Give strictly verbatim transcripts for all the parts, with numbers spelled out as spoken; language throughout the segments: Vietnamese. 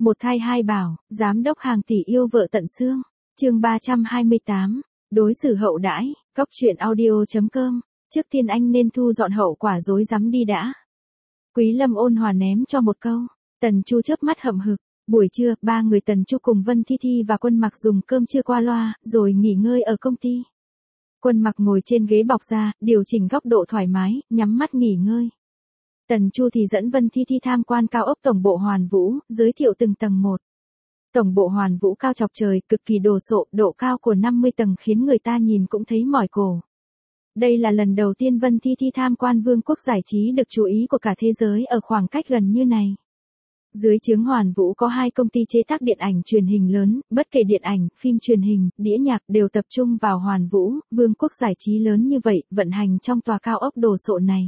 Một thai hai bảo, giám đốc hàng tỷ yêu vợ tận xương. Chương ba trăm hai mươi tám, đối xử hậu đãi, cóc truyện audio chấm com. Trước tiên anh nên thu dọn hậu quả rối rắm đi đã. Quý Lâm ôn hòa ném cho một câu. Tần Chu chớp mắt hậm hực. Buổi trưa, ba người Tần Chu cùng Vân Thi Thi và Quân Mặc dùng cơm trưa qua loa, rồi nghỉ ngơi ở công ty. Quân Mặc ngồi trên ghế bọc da, điều chỉnh góc độ thoải mái, nhắm mắt nghỉ ngơi. Tần Chu thì dẫn Vân Thi Thi tham quan cao ốc tổng bộ Hoàn Vũ, giới thiệu từng tầng một. Tổng bộ Hoàn Vũ cao chọc trời, cực kỳ đồ sộ, độ cao của năm mươi tầng khiến người ta nhìn cũng thấy mỏi cổ. Đây là lần đầu tiên Vân Thi Thi tham quan vương quốc giải trí được chú ý của cả thế giới ở khoảng cách gần như này. Dưới trướng Hoàn Vũ có hai công ty chế tác điện ảnh truyền hình lớn, bất kể điện ảnh, phim truyền hình, đĩa nhạc đều tập trung vào Hoàn Vũ, vương quốc giải trí lớn như vậy, vận hành trong tòa cao ốc đồ sộ này.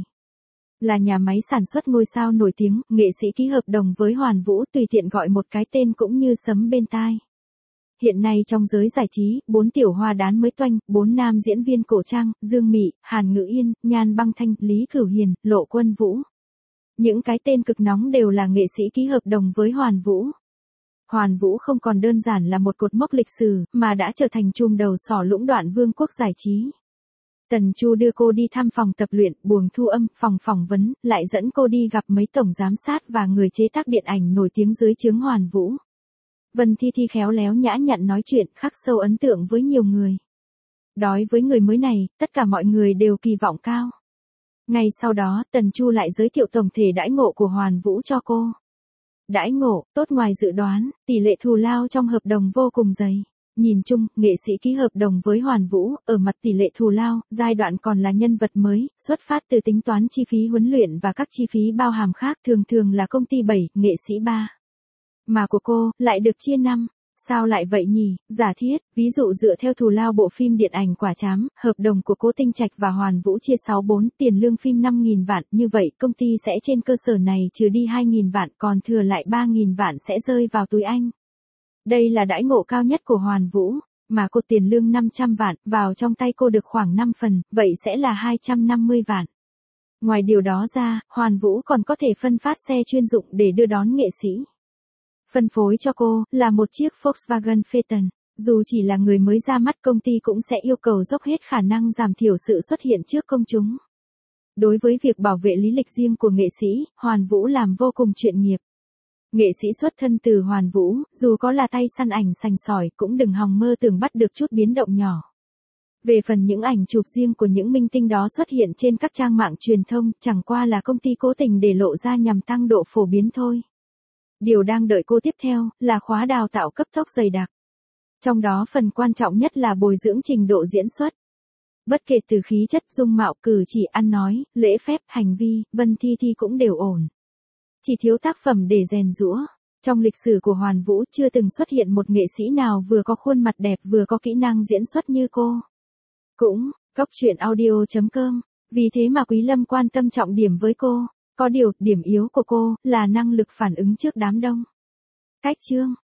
Là nhà máy sản xuất ngôi sao nổi tiếng, nghệ sĩ ký hợp đồng với Hoàn Vũ tùy tiện gọi một cái tên cũng như sấm bên tai. Hiện nay trong giới giải trí, bốn tiểu hoa đán mới toanh, bốn nam diễn viên cổ trang, Dương Mị, Hàn Ngữ Yên, Nhan Băng Thanh, Lý Cửu Hiền, Lộ Quân Vũ. Những cái tên cực nóng đều là nghệ sĩ ký hợp đồng với Hoàn Vũ. Hoàn Vũ không còn đơn giản là một cột mốc lịch sử, mà đã trở thành chùm đầu sỏ lũng đoạn vương quốc giải trí. Tần Chu đưa cô đi thăm phòng tập luyện, buồng thu âm, phòng phỏng vấn, lại dẫn cô đi gặp mấy tổng giám sát và người chế tác điện ảnh nổi tiếng dưới trướng Hoàn Vũ. Vân Thi Thi khéo léo nhã nhặn nói chuyện, khắc sâu ấn tượng với nhiều người. Đối với người mới này, tất cả mọi người đều kỳ vọng cao. Ngay sau đó, Tần Chu lại giới thiệu tổng thể đãi ngộ của Hoàn Vũ cho cô. Đãi ngộ, tốt ngoài dự đoán, tỷ lệ thù lao trong hợp đồng vô cùng dày. Nhìn chung, nghệ sĩ ký hợp đồng với Hoàn Vũ, ở mặt tỷ lệ thù lao, giai đoạn còn là nhân vật mới, xuất phát từ tính toán chi phí huấn luyện và các chi phí bao hàm khác thường thường là công ty bảy, nghệ sĩ ba. Mà của cô, lại được chia năm. Sao lại vậy nhỉ? Giả thiết, ví dụ dựa theo thù lao bộ phim điện ảnh Quả Trám, hợp đồng của Cố Tinh Trạch và Hoàn Vũ chia sáu bốn, tiền lương phim năm nghìn vạn, như vậy công ty sẽ trên cơ sở này trừ đi hai nghìn vạn, còn thừa lại ba nghìn vạn sẽ rơi vào túi anh. Đây là đãi ngộ cao nhất của Hoàn Vũ, mà cô tiền lương năm trăm vạn, vào trong tay cô được khoảng năm phần, vậy sẽ là hai trăm năm mươi vạn. Ngoài điều đó ra, Hoàn Vũ còn có thể phân phát xe chuyên dụng để đưa đón nghệ sĩ. Phân phối cho cô, là một chiếc Volkswagen Phaeton. Dù chỉ là người mới ra mắt công ty cũng sẽ yêu cầu dốc hết khả năng giảm thiểu sự xuất hiện trước công chúng. Đối với việc bảo vệ lý lịch riêng của nghệ sĩ, Hoàn Vũ làm vô cùng chuyên nghiệp. Nghệ sĩ xuất thân từ Hoàn Vũ, dù có là tay săn ảnh sành sỏi cũng đừng hòng mơ tưởng bắt được chút biến động nhỏ. Về phần những ảnh chụp riêng của những minh tinh đó xuất hiện trên các trang mạng truyền thông, chẳng qua là công ty cố tình để lộ ra nhằm tăng độ phổ biến thôi. Điều đang đợi cô tiếp theo, là khóa đào tạo cấp tốc dày đặc. Trong đó phần quan trọng nhất là bồi dưỡng trình độ diễn xuất. Bất kể từ khí chất, dung mạo, cử chỉ, ăn nói, lễ phép, hành vi, Vân Thi Thi cũng đều ổn. Chỉ thiếu tác phẩm để rèn giũa. Trong lịch sử của Hoàn Vũ chưa từng xuất hiện một nghệ sĩ nào vừa có khuôn mặt đẹp vừa có kỹ năng diễn xuất như cô. Cũng, cóc truyện audio chấm com, vì thế mà Quý Lâm quan tâm trọng điểm với cô. Có điều, điểm yếu của cô, là năng lực phản ứng trước đám đông. Cách chương.